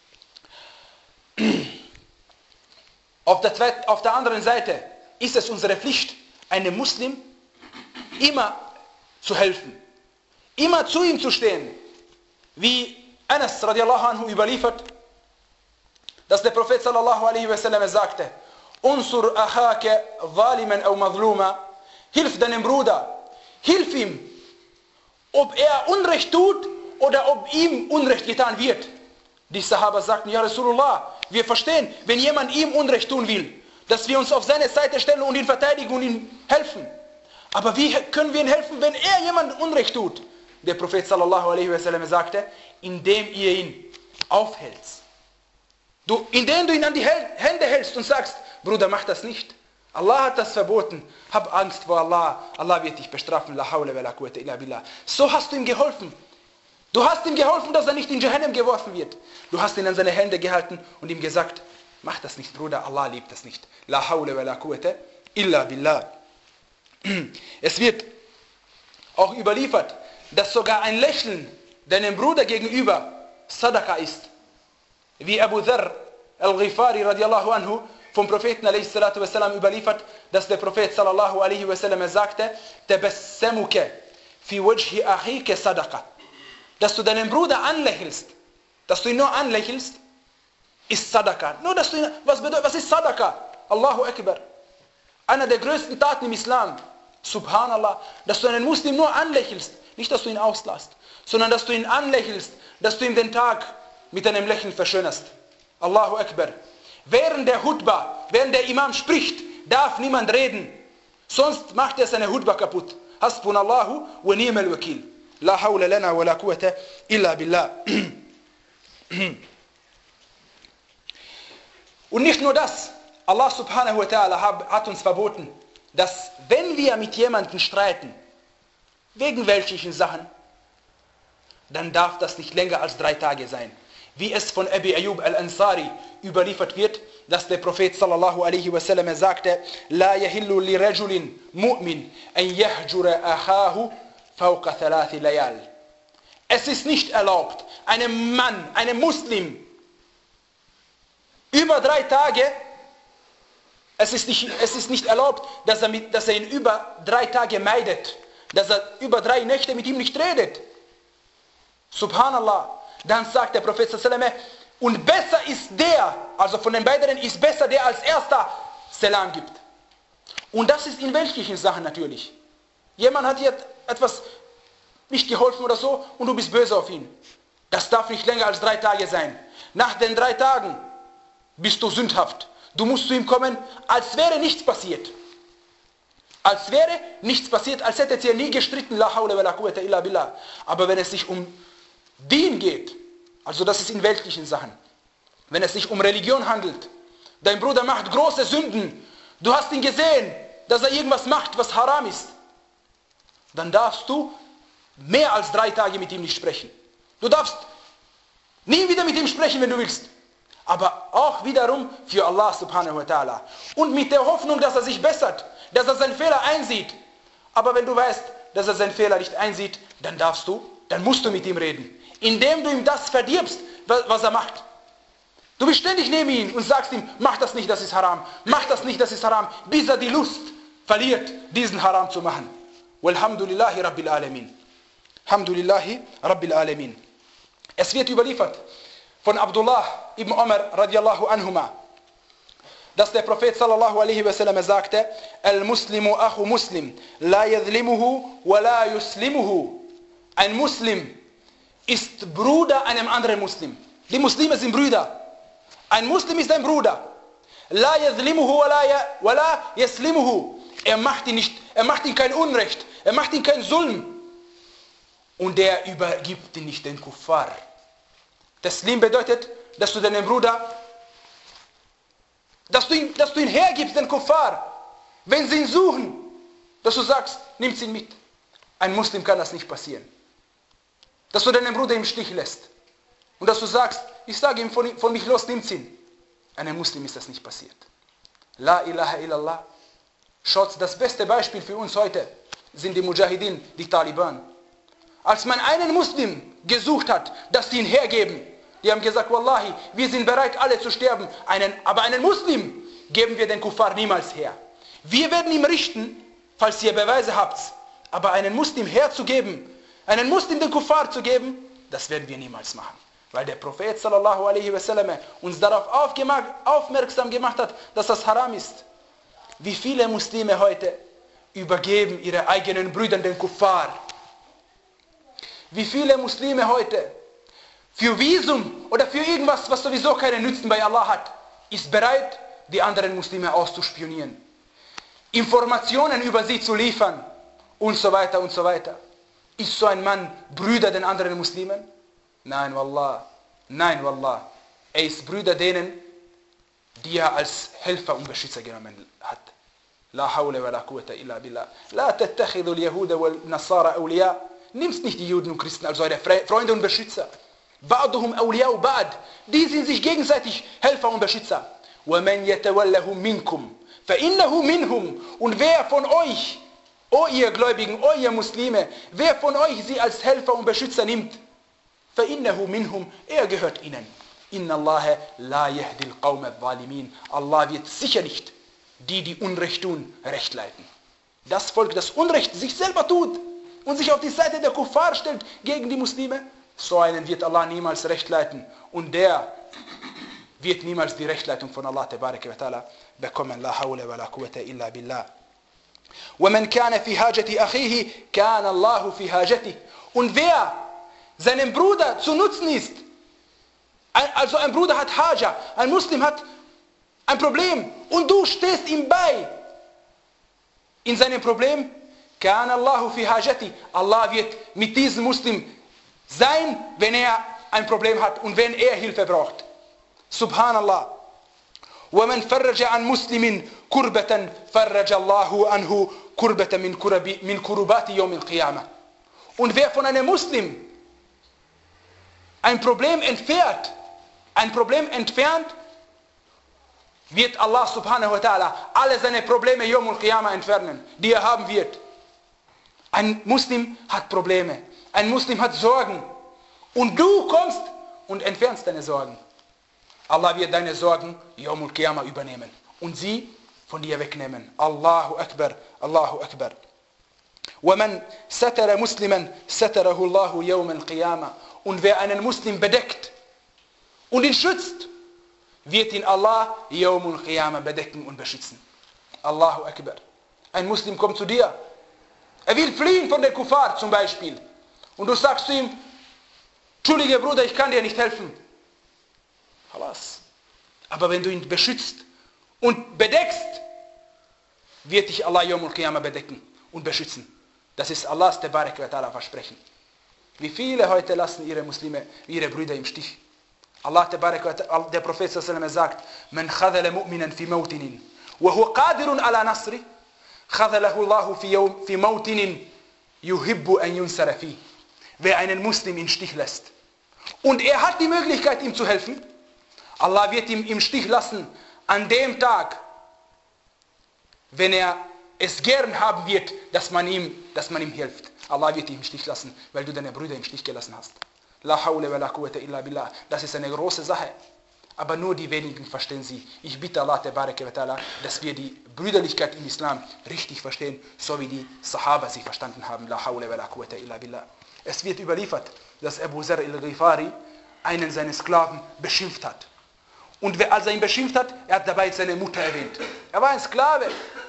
Auf der, zweit, auf der anderen Seite ist es unsere Pflicht, einem Muslim immer zu helfen, immer zu ihm zu stehen, wie Anas radiallahu anhu überliefert, dass der Prophet sallallahu alaihi wasallam sagte, Unsur achake zaliman aw mazluma, hilf deinem Bruder, hilf ihm, ob er Unrecht tut oder ob ihm Unrecht getan wird. Die Sahaba sagten, ja Rasulullah, wir verstehen, wenn jemand ihm Unrecht tun will, dass wir uns auf seine Seite stellen und ihn verteidigen und ihm helfen. Aber wie können wir ihm helfen, wenn er jemand Unrecht tut? Der Prophet sallallahu alaihi wasallam sagte, indem ihr ihn aufhältst. Du, indem du ihn an die Hände hältst und sagst, Bruder, mach das nicht. Allah hat das verboten. Hab Angst vor Allah. Allah wird dich bestrafen. La hawla wa la quwwata illa billah. So hast du ihm geholfen. Du hast ihm geholfen, dass er nicht in Jahannam geworfen wird. Du hast ihn an seine Hände gehalten und ihm gesagt, mach das nicht, Bruder, Allah liebt das nicht. La hawla wa la quwwata illa billah. Es wird auch überliefert, dass sogar ein Lächeln deinem Bruder gegenüber Sadaqa ist. Wie Abu Dharr al-Ghifari radiallahu anhu vom Propheten alaihi salatu wasalam überliefert, dass der Prophet sallallahu alaihi wasallam sagte, Tabassamuka fi wajhi akhika Sadaqa. Dass du deinen Bruder anlächelst, dass du ihn nur anlächelst, ist Sadaqa. Nur, dass du ihn, was bedeutet, was ist Sadaqa? Allahu Akbar. Einer der größten Taten im Islam. Subhanallah. Dass du einen Muslim nur anlächelst. Nicht, dass du ihn auslässt, sondern dass du ihn anlächelst, dass du ihm den Tag mit einem Lächeln verschönerst. Allahu Akbar. Während der Hutba, während der Imam spricht, darf niemand reden. Sonst macht er seine Hutba kaputt. Hasbunallahu wa ni'mal wakil. La hawla lana wa la quwwata illa billah. Und nicht nur das. Allah subhanahu wa ta'ala hat uns verboten, dass wenn wir mit jemandem streiten, wegen welchen Sachen, dann darf das nicht länger als drei Tage sein. Wie es von Abi Ayyub al-Ansari überliefert wird, dass der Prophet sallallahu alaihi wasallam sagte, La yahillu li rajulin mu'min an yahjura akhahu fawqa thalathi layal. Es ist nicht erlaubt, einem Mann, einem Muslim, über drei Tage, es ist nicht, es ist nicht erlaubt, dass er, mit, dass er ihn über drei Tage meidet, dass er über drei Nächte mit ihm nicht redet. Subhanallah. Dann sagt der Prophet sallallahu alaihi wasallam, und besser ist der, also von den beiden ist besser, der als erster Salam gibt. Und das ist in welchen Sachen natürlich. Jemand hat dir etwas nicht geholfen oder so und du bist böse auf ihn. Das darf nicht länger als drei Tage sein. Nach den drei Tagen bist du sündhaft. Du musst zu ihm kommen, als wäre nichts passiert. Als wäre nichts passiert, als hättet ihr nie gestritten, la hawla wa la quwwata illa billah. Aber wenn es sich um Dien geht, also das ist in weltlichen Sachen, wenn es sich um Religion handelt, dein Bruder macht große Sünden, du hast ihn gesehen, dass er irgendwas macht, was haram ist, dann darfst du mehr als drei Tage mit ihm nicht sprechen. Du darfst nie wieder mit ihm sprechen, wenn du willst. Aber auch wiederum für Allah subhanahu wa ta'ala. Und mit der Hoffnung, dass er sich bessert, dass er seinen Fehler einsieht. Aber wenn du weißt, dass er seinen Fehler nicht einsieht, dann darfst du dann musst du mit ihm reden. Indem du ihm das verdirbst, was er macht. Du bist ständig neben ihm und sagst ihm, mach das nicht, das ist haram. Mach das nicht, das ist haram. Bis er die Lust verliert, diesen Haram zu machen. Walhamdulillahi Rabbil Alamin. Alhamdulillahi Rabbil Alamin. Es wird überliefert von Abdullah ibn Umar radiallahu anhuma, dass der Prophet sallallahu alaihi wasallam sagte, Al-Muslimu achu Muslim, la yadhlimuhu wa la yuslimuhu. Ein Muslim ist Bruder einem anderen Muslim. Die Muslime sind Brüder. Ein Muslim ist ein Bruder. La yadhlimuhu wa la yaslimuhu. Er macht ihn nicht, er macht ihm kein Unrecht, er macht ihm kein Sulm. Und er übergibt ihn nicht den Kuffar. Taslim bedeutet, dass du deinen Bruder, dass du ihn, dass du ihn hergibst, den Kuffar. Wenn sie ihn suchen, dass du sagst, nimm ihn mit. Ein Muslim kann das nicht passieren. Dass du deinen Bruder im Stich lässt. Und dass du sagst, ich sage ihm von, von mich los, nimm ihn. Einem Muslim ist das nicht passiert. La ilaha illallah. Schaut, das beste Beispiel für uns heute sind die Mujahideen, die Taliban. Als man einen Muslim gesucht hat, dass sie ihn hergeben, die haben gesagt, Wallahi, wir sind bereit, alle zu sterben, einen, aber einen Muslim geben wir den Kuffar niemals her. Wir werden ihm richten, falls ihr Beweise habt, aber einen Muslim herzugeben, einen Muslim den Kuffar zu geben, das werden wir niemals machen. Weil der Prophet sallallahu alaihi wasallam uns darauf aufmerksam gemacht hat, dass das haram ist. Wie viele Muslime heute übergeben ihre eigenen Brüder den Kuffar. Wie viele Muslime heute für Visum oder für irgendwas, was sowieso keinen Nutzen bei Allah hat, ist bereit, die anderen Muslime auszuspionieren, Informationen über sie zu liefern und so weiter und so weiter. Ist so ein Mann Brüder den anderen Muslimen? Nein, Wallah. Nein, Wallah. Er ist Brüder denen, die er als Helfer und Beschützer genommen hat. La hawla wa la quwwata illa billah. La tattakhidhu al-yahuda wal nasara awliya. Nimmst nicht die Juden und Christen als eure Freunde und Beschützer. Ba'duhum awliya'u ba'd. Die sind sich gegenseitig Helfer und Beschützer. Wa man yatawallahu minkum fa innahu minhum. Und wer von euch, o ihr Gläubigen, o ihr Muslime, wer von euch sie als Helfer und Beschützer nimmt, fa innahu minhum, er gehört ihnen. Inna Allaha la yahdi al-qawma adh-dhalimin. Allah wird sicher nicht die, die Unrecht tun, recht leiten. Das Volk, das Unrecht sich selber tut und sich auf die Seite der Kuffar stellt gegen die Muslime, so einen wird Allah niemals recht leiten. Und der wird niemals die Rechtleitung von Allah tabaraka wa ta'ala bekommen. La hawla wa la quwwata illa billah. وَمَنْ كَانَ فِي حَاجَةِ أَخِيهِ كَانَ اللَّهُ فِي حَاجَتِهِ. Und wer seinem Bruder zu nutzen ist, also ein Bruder hat Haja, ein Muslim hat ein Problem und du stehst ihm bei in seinem Problem, كَانَ اللَّهُ فِي حَاجَتِهِ. Allah wird mit diesem Muslim sein, wenn er ein Problem hat und wenn er Hilfe braucht. Subhanallah. وَمَنْ فَرَّجَ عَنْ مُسْلِمٍ كُرْبَةً فَرَّجَ اللَّهُ عَنْهُ كُرْبَةً مِنْ كُرُبَاتِ يَوْمِ الْقِيَامَةِ. Und wer von einem Muslim ein Problem entfernt, ein Problem entfernt, wird Allah subhanahu wa ta'ala alle seine Probleme Yawm al-Qiyamah entfernen, die er haben wird. Ein Muslim hat Probleme, ein Muslim hat Sorgen und du kommst und entfernst deine Sorgen. Allah wird deine Sorgen Yawm al-Qiyamah übernehmen und sie von dir wegnehmen. Allahu Akbar, Allahu Akbar. وَمَنْ سَتَرَ مُسْلِمًا سَتَرَهُ اللَّهُ يَوْمَ الْقِيَامَةِ. Und wer einen Muslim bedeckt und ihn schützt, wird ihn Allah Yawm al-Qiyamah bedecken und beschützen. Allahu Akbar. Ein Muslim kommt zu dir, er will fliehen von der Kuffar zum Beispiel, und du sagst zu ihm, entschuldige Bruder, ich kann dir nicht helfen. Halas. Aber wenn du ihn beschützt und bedeckst, wird dich Allah Yawm al-Qiyamah bedecken und beschützen. Das ist Allahs Tabarak wa Ta'ala Versprechen. Wie viele heute lassen ihre Muslime, ihre Brüder im Stich. Allah Tabarak wa Ta'ala, der Prophet sallallahu alaihi wasallam sagt, man khadhala mu'minan fi mawtinin, wa huwa qadirun ala nasri, khadhalahu Allahu fi yawm fi mawtinin yuhibbu an yunsara fi. Wer einen Muslim im Stich lässt und er hat die Möglichkeit, ihm zu helfen, Allah wird ihm im Stich lassen an dem Tag, wenn er es gern haben wird, dass man ihm, dass man ihm hilft. Allah wird dich im Stich lassen, weil du deine Brüder im Stich gelassen hast. La hawla wa la quwwata illa billah. Das ist eine große Sache. Aber nur die wenigen verstehen sie. Ich bitte Allah, dass wir die Brüderlichkeit im Islam richtig verstehen, so wie die Sahaba sie verstanden haben. La hawla wa la quwwata illa billah. Es wird überliefert, dass Abu Zar al-Ghifari einen seiner Sklaven beschimpft hat. Und als er ihn beschimpft hat, er hat dabei seine Mutter erwähnt. Er war ein Sklave.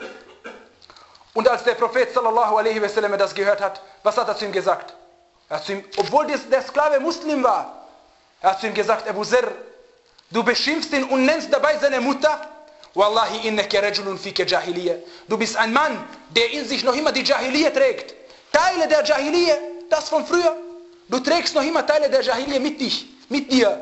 Und als der Prophet sallallahu alaihi wasallam das gehört hat, was hat er zu ihm gesagt? Er hat zu ihm, obwohl der Sklave Muslim war, er hat zu ihm gesagt, Abu Zar, du beschimpfst ihn und nennst dabei seine Mutter. Wallahi innaka rajulun fika jahiliya. Du bist ein Mann, der in sich noch immer die Jahiliya trägt. Teile der Jahiliya, das von früher. Du trägst noch immer Teile der Jahiliya mit dich, mit dir.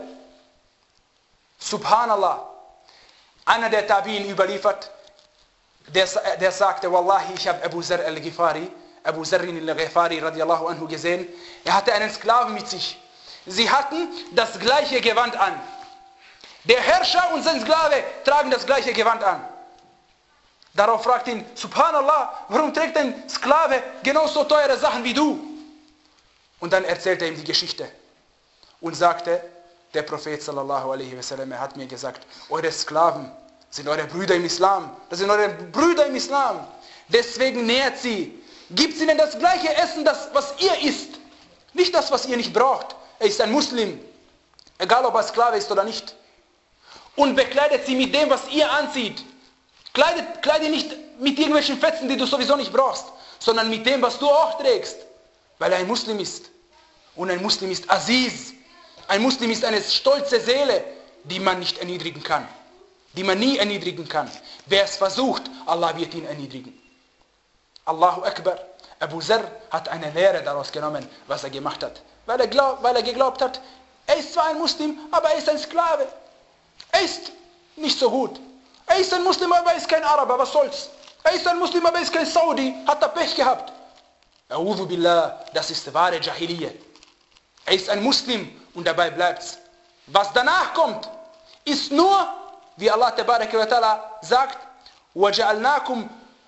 Subhanallah. Einer der Tabi'in überliefert, der, der sagte, Wallahi, ich habe Abu Zar al-Ghifari, Abu Zar al-Ghifari radiallahu anhu gesehen. Er hatte einen Sklaven mit sich. Sie hatten das gleiche Gewand an. Der Herrscher und sein Sklave tragen das gleiche Gewand an. Darauf fragt ihn, Subhanallah, warum trägt ein Sklave genauso teure Sachen wie du? Und dann erzählt er ihm die Geschichte und sagte, der Prophet sallallahu alaihi wasallam hat mir gesagt, eure Sklaven sind eure Brüder im Islam. Das sind eure Brüder im Islam. Deswegen nährt sie. Gibt ihnen das gleiche Essen, das, was ihr isst. Nicht das, was ihr nicht braucht. Er ist ein Muslim. Egal, ob er Sklave ist oder nicht. Und bekleidet sie mit dem, was ihr anzieht. Kleidet, kleide nicht mit irgendwelchen Fetzen, die du sowieso nicht brauchst, sondern mit dem, was du auch trägst. Weil er ein Muslim ist. Und ein Muslim ist Aziz. Ein Muslim ist eine stolze Seele, die man nicht erniedrigen kann. Die man nie erniedrigen kann. Wer es versucht, Allah wird ihn erniedrigen. Allahu Akbar. Abu Zar hat eine Lehre daraus genommen, was er gemacht hat. Weil er, glaub, weil er geglaubt hat, er ist zwar ein Muslim, aber er ist ein Sklave. Er ist nicht so gut. Er ist ein Muslim, aber er ist kein Araber, was soll's? Er ist ein Muslim, aber er ist kein Saudi, hat er Pech gehabt. A'udhu billah, das ist wahre Jahiliyyah. Er ist ein Muslim und dabei bleibt's. Was danach kommt, ist nur, wie Allah tabaraka wa ta'ala sagt, وَجَعَلْنَاكُمْ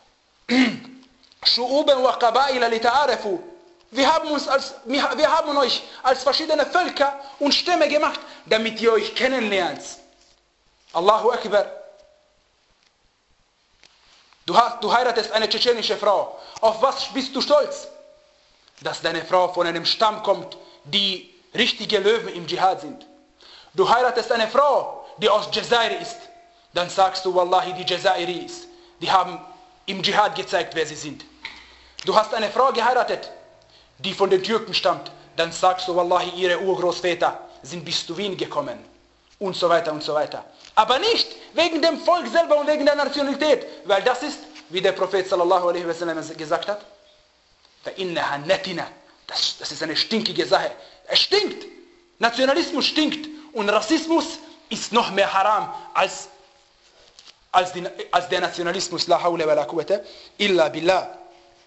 شُعُوبًا وَقَبَائِلَ لِتَعَارَفُوا. Wir haben, uns als, wir haben euch als verschiedene Völker und Stämme gemacht, damit ihr euch kennenlernt. Allahu Akbar. Du, hast, du heiratest eine tschetschenische Frau. Auf was bist du stolz? Dass deine Frau von einem Stamm kommt, die richtige Löwen im Dschihad sind. Du heiratest eine Frau, die aus Jazair ist. Dann sagst du, Wallahi, die Jazairis, die haben im Dschihad gezeigt, wer sie sind. Du hast eine Frau geheiratet, die von den Türken stammt. Dann sagst du, Wallahi, ihre Urgroßväter sind bis zu Wien gekommen. Und so weiter und so weiter. Aber nicht wegen dem Volk selber und wegen der Nationalität. Weil das ist, wie der Prophet sallallahu alaihi wasallam gesagt hat, das, das ist eine stinkige Sache. Es stinkt. Nationalismus stinkt. Und Rassismus ist noch mehr haram als, als, die, als der Nationalismus. La hawla wa la quwwata illa billah.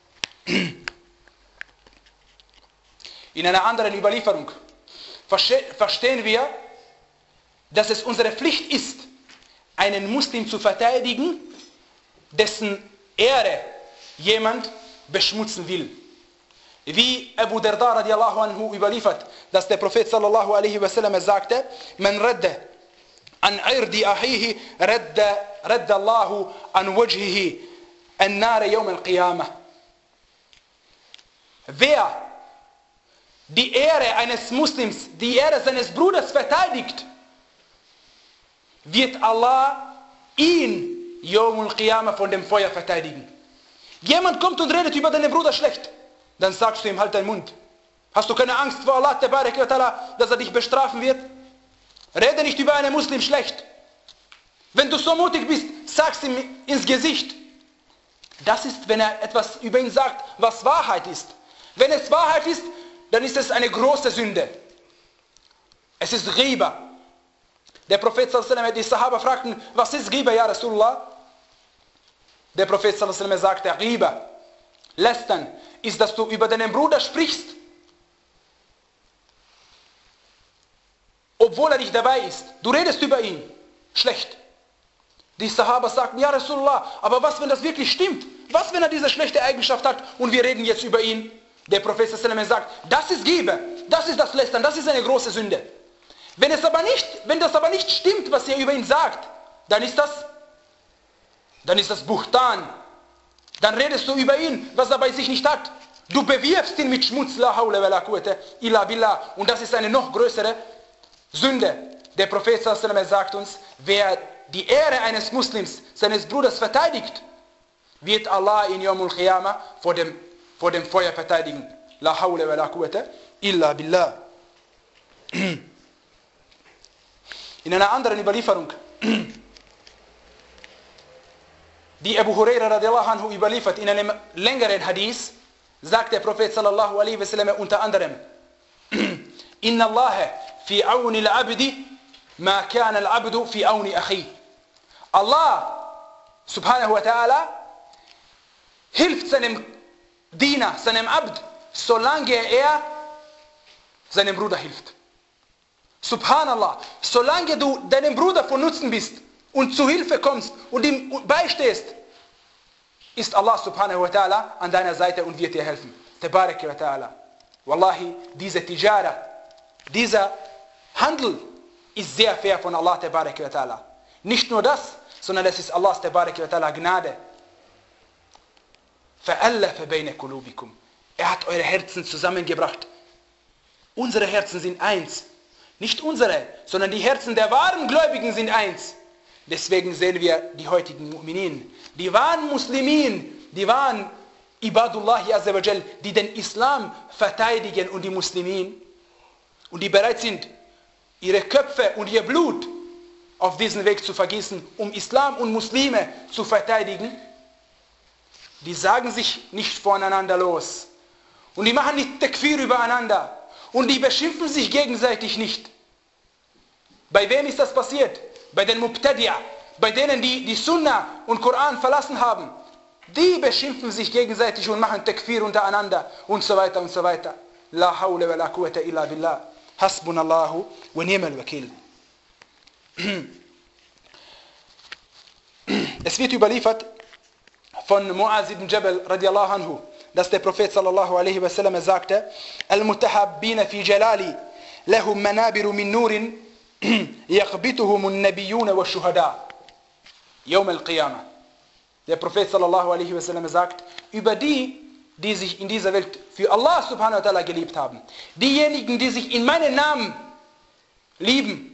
In einer anderen Überlieferung verstehen wir, dass es unsere Pflicht ist, einen Muslim zu verteidigen, dessen Ehre jemand beschmutzen will. Wie Abu Darda radiallahu anhu überliefert, dass der Prophet sallallahu alaihi wasallam sagte, Man radda an irdi ahihi radda, radda Allahu an wajhihi an nare yawm al-qiyamah. Wer die Ehre eines Muslims, die Ehre seines Bruders verteidigt, wird Allah ihn Yawm al-Qiyamah von dem Feuer verteidigen. Jemand kommt und redet über deinen Bruder schlecht, dann sagst du ihm, halt deinen Mund. Hast du keine Angst vor Allah, dass er dich bestrafen wird? Rede nicht über einen Muslim schlecht. Wenn du so mutig bist, sagst ihm ins Gesicht. Das ist, wenn er etwas über ihn sagt, was Wahrheit ist. Wenn es Wahrheit ist, dann ist es eine große Sünde. Es ist Ghiba. Der Prophet sallallahu alaihi wasallam, die Sahaba fragten, was ist Ghiba, ja Rasulullah? Der Prophet sallallahu alaihi wasallam sagte, Ghiba, lästern, ist, dass du über deinen Bruder sprichst, obwohl er nicht dabei ist. Du redest über ihn schlecht. Die Sahaba sagten, ja Rasulullah, aber was, wenn das wirklich stimmt? Was, wenn er diese schlechte Eigenschaft hat und wir reden jetzt über ihn? Der Prophet sallallahu alaihi wasallam sagt, das ist Giebe, das ist das Lästern, das ist eine große Sünde. Wenn, es aber nicht, wenn das aber nicht stimmt, was er über ihn sagt, dann ist das, dann ist das Buhtan. Dann redest du über ihn, was er bei sich nicht hat. Du bewirfst ihn mit Schmutz, la hawla wa la quwwata illa billah. Und das ist eine noch größere Sünde. Der Prophet sallallahu alaihi wasallam sagt uns, wer die Ehre eines Muslims, seines Bruders verteidigt, wird Allah in Yawmul Qiyamah vor dem, vor dem Feuer verteidigen. La hawla wa la quwwata illa billah. In einer anderen Überlieferung, die Abu Huraira radiallahu anhu überliefert, in einem längeren Hadith, sagt der Prophet sallallahu alaihi wasallam unter anderem, Inna Allah fi awni al-abdi ma kana al-abdu fi awni akhi. Allah subhanahu wa ta'ala hilft seinem Diener, seinem Abd, solange er seinem Bruder hilft. Subhanallah, solange du deinem Bruder von Nutzen bist und zu Hilfe kommst und ihm beistehst, ist Allah subhanahu wa ta'ala an deiner Seite und wird dir helfen. Tabarak wa ta'ala. Wallahi, diese Tijara, dieser Handel ist sehr fair von Allah tabarak wa ta'ala. Nicht nur das, sondern es ist Allahs tabarak wa ta'ala Gnade. فَأَلَّفَ بَيْنَ قُلُوبِكُمْ. Er hat eure Herzen zusammengebracht. Unsere Herzen sind eins. Nicht unsere, sondern die Herzen der wahren Gläubigen sind eins. Deswegen sehen wir die heutigen Mu'minin, die wahren Muslimin, die wahren Ibadullahi Azza wa Jal, die den Islam verteidigen und die Muslimin und die bereit sind, ihre Köpfe und ihr Blut auf diesen Weg zu vergießen, um Islam und Muslime zu verteidigen. Die sagen sich nicht voneinander los und die machen nicht Takfir übereinander. Und die beschimpfen sich gegenseitig nicht. Bei wem ist das passiert? Bei den Mubtadi'a, bei denen, die die Sunna und Koran verlassen haben. Die beschimpfen sich gegenseitig und machen Takfir untereinander und so weiter und so weiter. La hawla wa la quwwata illa billah. Hasbunallahu wa ni'mal wakil. Es wird überliefert von Muaz ibn Jabal radiallahu anhu, dass der Prophet sallallahu alaihi wasallam sagte, Al-Mutahabbina fi Jalali, lahum manabiru min nurin, yaqbituhum an-nabiyuna wa shuhada, Yawm al-Qiyamah. Der Prophet sallallahu alaihi wasallam sagt, über die, die sich in dieser Welt für Allah subhanahu wa ta'ala geliebt haben, diejenigen, die sich in meinen Namen lieben,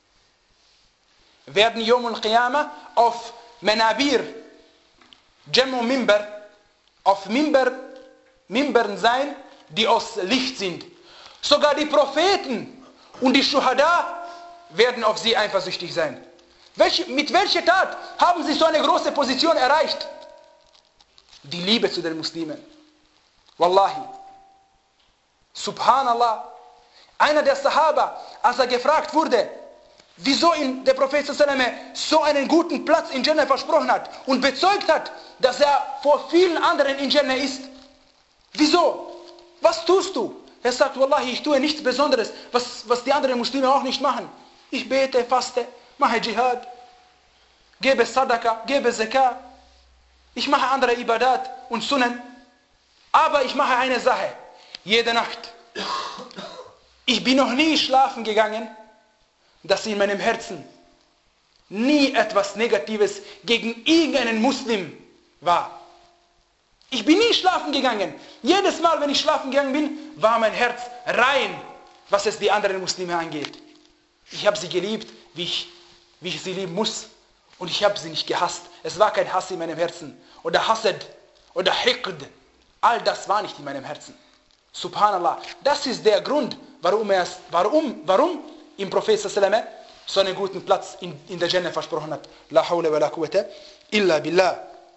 werden Yawm al-Qiyamah auf Manabir, Jammu Mimbar, auf Mimbar, Mimbern sein, die aus Licht sind. Sogar die Propheten und die Shuhada werden auf sie eifersüchtig sein. Welche, mit welcher Tat haben sie so eine große Position erreicht? Die Liebe zu den Muslimen. Wallahi. Subhanallah. Einer der Sahaba, als er gefragt wurde, wieso ihm der Prophet so einen guten Platz in Jannah versprochen hat und bezeugt hat, dass er vor vielen anderen in Jannah ist. Wieso? Was tust du? Er sagt, Wallahi, ich tue nichts Besonderes, was, was die anderen Muslime auch nicht machen. Ich bete, faste, mache Dschihad, gebe Sadaka, gebe Zakah. Ich mache andere Ibadat und Sunnen. Aber ich mache eine Sache. Jede Nacht. Ich bin noch nie schlafen gegangen, dass in meinem Herzen nie etwas Negatives gegen irgendeinen Muslim war. Ich bin nie schlafen gegangen. Jedes Mal, wenn ich schlafen gegangen bin, war mein Herz rein, was es die anderen Muslime angeht. Ich habe sie geliebt, wie ich, wie ich sie lieben muss. Und ich habe sie nicht gehasst. Es war kein Hass in meinem Herzen. Oder Hasad. Oder Hiqd. All das war nicht in meinem Herzen. Subhanallah. Das ist der Grund, warum er warum, warum im Prophet sallallahu so einen guten Platz in, in der Jannah versprochen hat. La hawla wa la quwwata illa billah.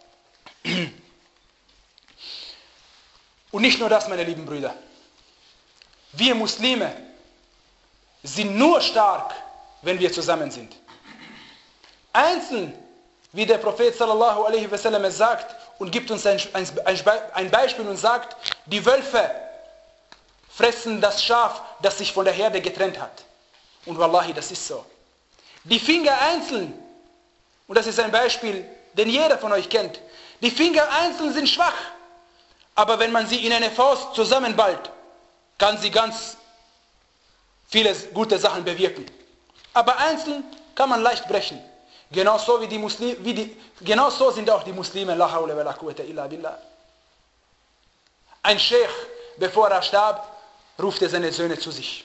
Und nicht nur das, meine lieben Brüder. Wir Muslime sind nur stark, wenn wir zusammen sind. Einzeln, wie der Prophet sallallahu alaihi wasallam sagt und gibt uns ein, ein, ein Beispiel und sagt, die Wölfe fressen das Schaf, das sich von der Herde getrennt hat. Und wallahi, das ist so. Die Finger einzeln, und das ist ein Beispiel, den jeder von euch kennt, die Finger einzeln sind schwach, Aber wenn man sie in eine Faust zusammenballt, kann sie ganz viele gute Sachen bewirken. Aber einzeln kann man leicht brechen. Genauso wie die Muslime, wie die, genauso sind auch die Muslime. La hawla wa la quwwata illa billah. Ein Sheikh, bevor er starb, rufte seine Söhne zu sich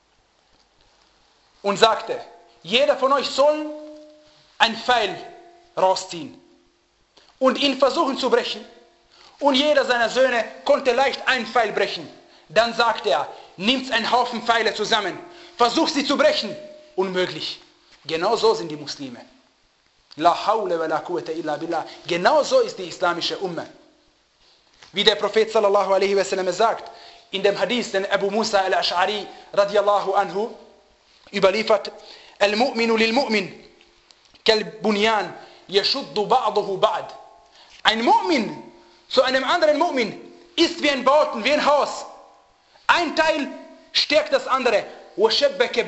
und sagte, jeder von euch soll ein Pfeil rausziehen und ihn versuchen zu brechen. Und jeder seiner Söhne konnte leicht einen Pfeil brechen. Dann sagte er, nimmt einen Haufen Pfeile zusammen, versucht sie zu brechen. Unmöglich. Genau so sind die Muslime. La hawla wa la quwwata illa billah. Genau so ist die islamische Ummah. Wie der Prophet sallallahu alaihi wasallam sagt, in dem Hadith, den Abu Musa al-Ash'ari radiyallahu anhu überliefert, Al-Mu'minu lil-Mu'min kal-Bunyan yashuddu ba'dahu ba'd. Ein Mu'min zu einem anderen Mu'min ist wie ein Bauten, wie ein Haus. Ein Teil stärkt das andere. Und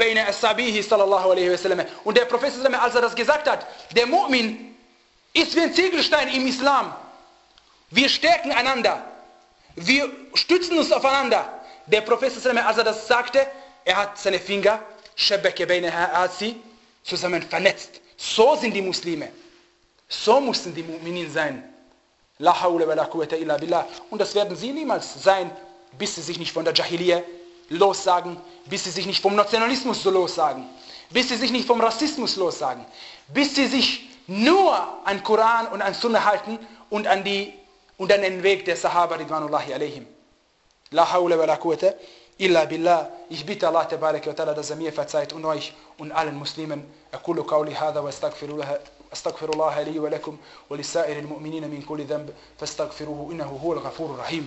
der Prophet, als er das gesagt hat, der Mu'min ist wie ein Ziegelstein im Islam. Wir stärken einander. Wir stützen uns aufeinander. Der Prophet, als er das sagte, er hat seine Finger, er hat sie zusammen vernetzt. So sind die Muslime. So mussten die Mu'minin sein. La hawla wa la quwwata illa billah. Und das werden sie niemals sein, bis sie sich nicht von der Jahiliyyah lossagen, bis sie sich nicht vom Nationalismus so lossagen, bis sie sich nicht vom Rassismus lossagen, bis sie sich nur an Koran und an Sunna halten und an, die, und an den Weg der Sahaba ridwanullahi alaihim. La hawla wa la quwwata illa billah. Ich bitte Allah tabaraka wa ta'ala, dass er mir verzeiht und euch und allen Muslimen. أقول قولي هذا واستغفر الله لي ولكم ولسائر المؤمنين من كل ذنب فاستغفروه إنه هو الغفور الرحيم.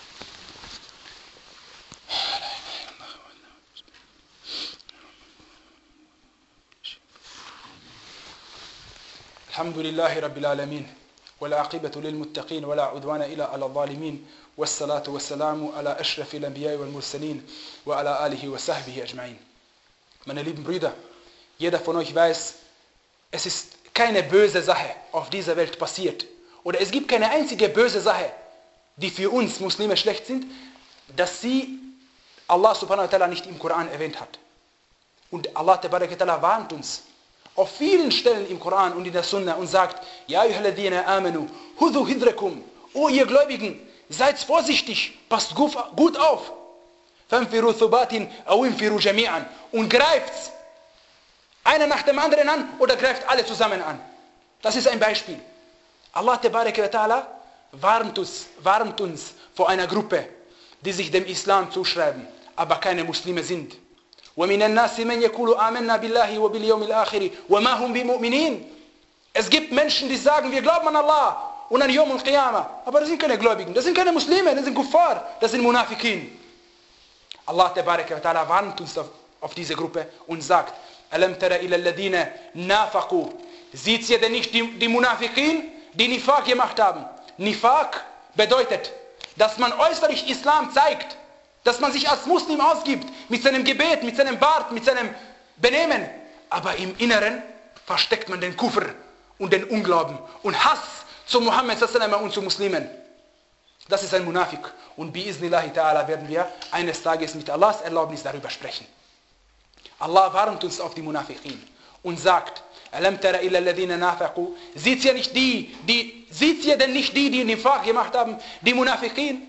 الحمد لله رب العالمين والعاقبة للمتقين ولا عدوان إلا على الظالمين والصلاة والسلام على أشرف الأنبياء والمرسلين وعلى آله وصحبه أجمعين. Meine lieben Brüder, jeder von euch weiß, es ist keine böse Sache auf dieser Welt passiert. Oder es gibt keine einzige böse Sache, die für uns Muslime schlecht sind, dass sie Allah subhanahu wa ta'ala nicht im Koran erwähnt hat. Und Allah tabaraka wa ta'ala warnt uns auf vielen Stellen im Koran und in der Sunna und sagt, Ja ayyuhalladhina amanu, hudhu hidrakum, o ihr Gläubigen, seid vorsichtig, passt gut auf. Fanfiru thubatin aw infiru jami'an. Und greift's einer nach dem anderen an oder greift alle zusammen an. Das ist ein Beispiel. Allah tabaraka wa ta'ala warnt uns, warnt uns vor einer Gruppe, die sich dem Islam zuschreiben, aber keine Muslime sind. وَمِنَ النَّاسِ مَنْ يَقُولُ آمَنَّا بِاللَّهِ وَبِالْيَوْمِ الْآخِرِ وَمَا هُمْ بِمُؤْمِنِينَ. Es gibt Menschen, die sagen, wir glauben an Allah und an Yawm al-Qiyamah, aber das sind keine Gläubigen, das sind keine Muslime, das sind Kuffar, das sind Munafikin. Allah tabaraka wa ta'ala warnt uns auf, auf diese Gruppe und sagt, Alam tara ila alladhina nafaqu. Seht ihr denn nicht die, die Munafikin, die Nifaq gemacht haben? Nifaq bedeutet, dass man äußerlich Islam zeigt, dass man sich als Muslim ausgibt, mit seinem Gebet, mit seinem Bart, mit seinem Benehmen. Aber im Inneren versteckt man den Kufr und den Unglauben und Hass zu Muhammad und zu Muslimen. Das ist ein Munafik. Und biiznillahi ta'ala werden wir eines Tages mit Allahs Erlaubnis darüber sprechen. Allah warnt uns auf die Munafiqin und sagt, Alam tara ila alladhina nafaqu. Seht ihr nicht die, die, seht ihr denn nicht die, die Nifaq gemacht haben, die Munafiqin?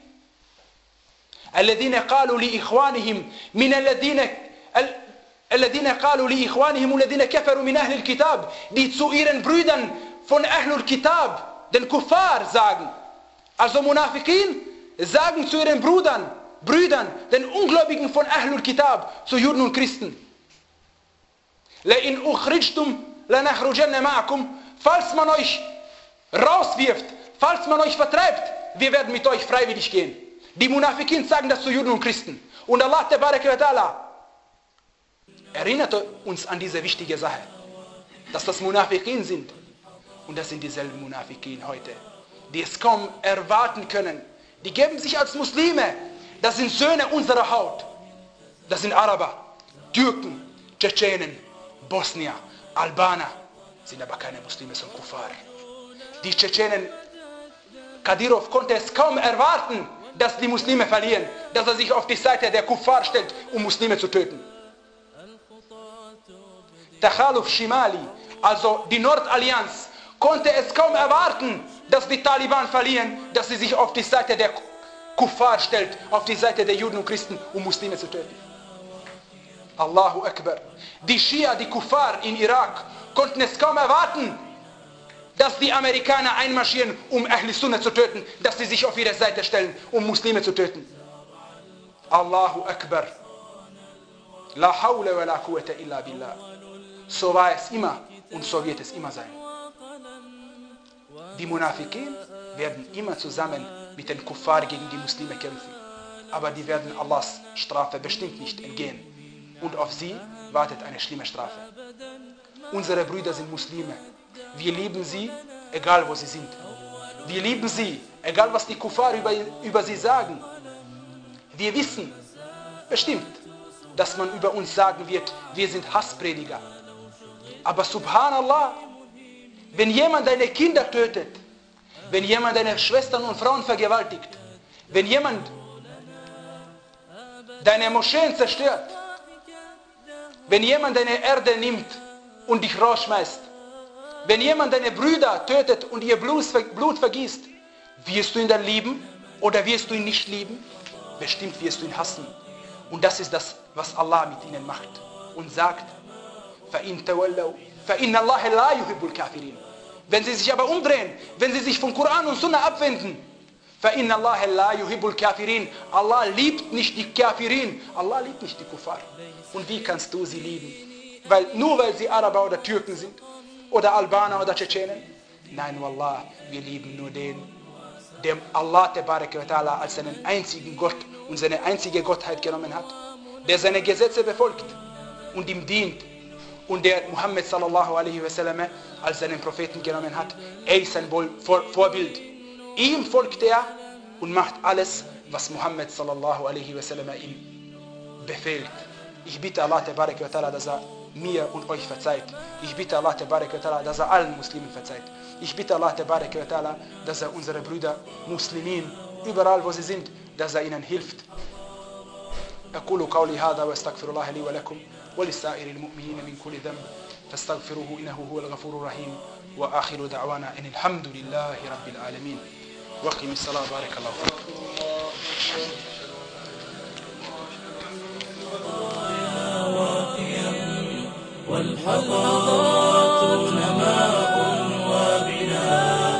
الذين قالوا لإخوانهم من الذين الذين قالوا لإخوانهم الذين كفروا من أهل الكتاب, die zu ihren Brüdern von Ahlul Kitab, den Kuffar, sagen. Also Munafiqin sagen zu ihren Brüdern, Brüdern, den Ungläubigen von Ahlul Kitab, zu Juden und Christen. لئن أخرجتم لنخرجن معكم. Falls man euch rauswirft, falls man euch vertreibt, wir werden mit euch freiwillig gehen. Die Munafikin sagen das zu Juden und Christen. Und Allah tabaraka wa ta'ala erinnert uns an diese wichtige Sache, dass das Munafikin sind. Und das sind dieselben Munafikin heute, die es kaum erwarten können. Die geben sich als Muslime. Das sind Söhne unserer Haut. Das sind Araber, Türken, Tschetschenen, Bosnier, Albaner. Sind aber keine Muslime, sondern Kuffar. Die Tschetschenen Kadyrov konnte es kaum erwarten, dass die Muslime verlieren, dass er sich auf die Seite der Kuffar stellt, um Muslime zu töten. Takhaluf Shimali, also die Nordallianz, konnte es kaum erwarten, dass die Taliban verlieren, dass sie sich auf die Seite der Kuffar stellt, auf die Seite der Juden und Christen, um Muslime zu töten. Allahu Akbar. Die Schia, die Kuffar in Irak, konnten es kaum erwarten, dass die Amerikaner einmarschieren, um Ahl Sunnah zu töten, dass sie sich auf ihre Seite stellen, um Muslime zu töten. Allahu Akbar. La hawla wa la quwwata illa billah. So war es immer und so wird es immer sein. Die Munafiqin werden immer zusammen mit den Kuffar gegen die Muslime kämpfen. Aber die werden Allahs Strafe bestimmt nicht entgehen. Und auf sie wartet eine schlimme Strafe. Unsere Brüder sind Muslime. Wir lieben sie, egal wo sie sind. Wir lieben sie, egal was die Kuffar über, über sie sagen. Wir wissen bestimmt, dass man über uns sagen wird, wir sind Hassprediger. Aber subhanallah, wenn jemand deine Kinder tötet, wenn jemand deine Schwestern und Frauen vergewaltigt, wenn jemand deine Moscheen zerstört, wenn jemand deine Erde nimmt und dich rausschmeißt, wenn jemand deine Brüder tötet und ihr Blut vergießt, wirst du ihn dann lieben oder wirst du ihn nicht lieben? Bestimmt wirst du ihn hassen. Und das ist das, was Allah mit ihnen macht und sagt, فَإِن تَوَلَّوْا فَإِنَّ اللَّهَ لَا يُحِبُّ الْكَافِرِينَ. Wenn sie sich aber umdrehen, wenn sie sich von Koran und Sunna abwenden, فَإِنَّ اللَّهَ لَا يُحِبُّ الْكَافِرِينَ. Allah liebt nicht die Kafirin, Allah liebt nicht die Kuffar. Und wie kannst du sie lieben? Weil, nur weil sie Araber oder Türken sind, oder Albaner oder Tschetschenen? Nein, Wallah, wir lieben nur den, der Allah Tabaraka wa Ta'ala als seinen einzigen Gott und seine einzige Gottheit genommen hat, der seine Gesetze befolgt und ihm dient und der Muhammad sallallahu alaihi wasallam als seinen Propheten genommen hat. Er ist sein Vorbild. Ihm folgt er und macht alles, was Muhammad sallallahu alaihi wasallam ihm befehlt. Ich bitte Allah Tabaraka wa Ta'ala, dass er mir und euch verzeiht. Ich bitte Allah Tabaraka wa Ta'ala, dass er allen Muslimen verzeiht. Ich bitte Allah Tabaraka wa Ta'ala, dass er unsere Brüder Muslimin, überall wo sie sind, dass er ihnen hilft. أقول قولي هذا واستغفر الله لي ولكم ولسائر المؤمنين من كل ذنب فاستغفروه إنه هو الغفور الرحيم وآخر دعوانا إن الحمد لله رب العالمين وقم الصلاة بارك الله فيكم. والحضارات نماء وبناء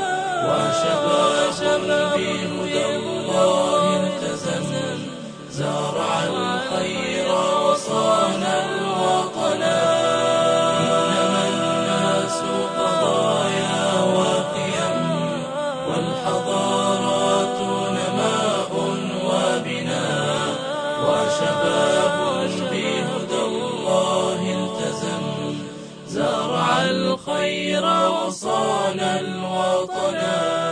وشباب بهدى الله التزم زرع الخير وصان الوطنا. إنما الناس قضايا وقيم والحضارات نماء وبناء وشباب بهدى الله التزم زرع الخير وصان الوطنا.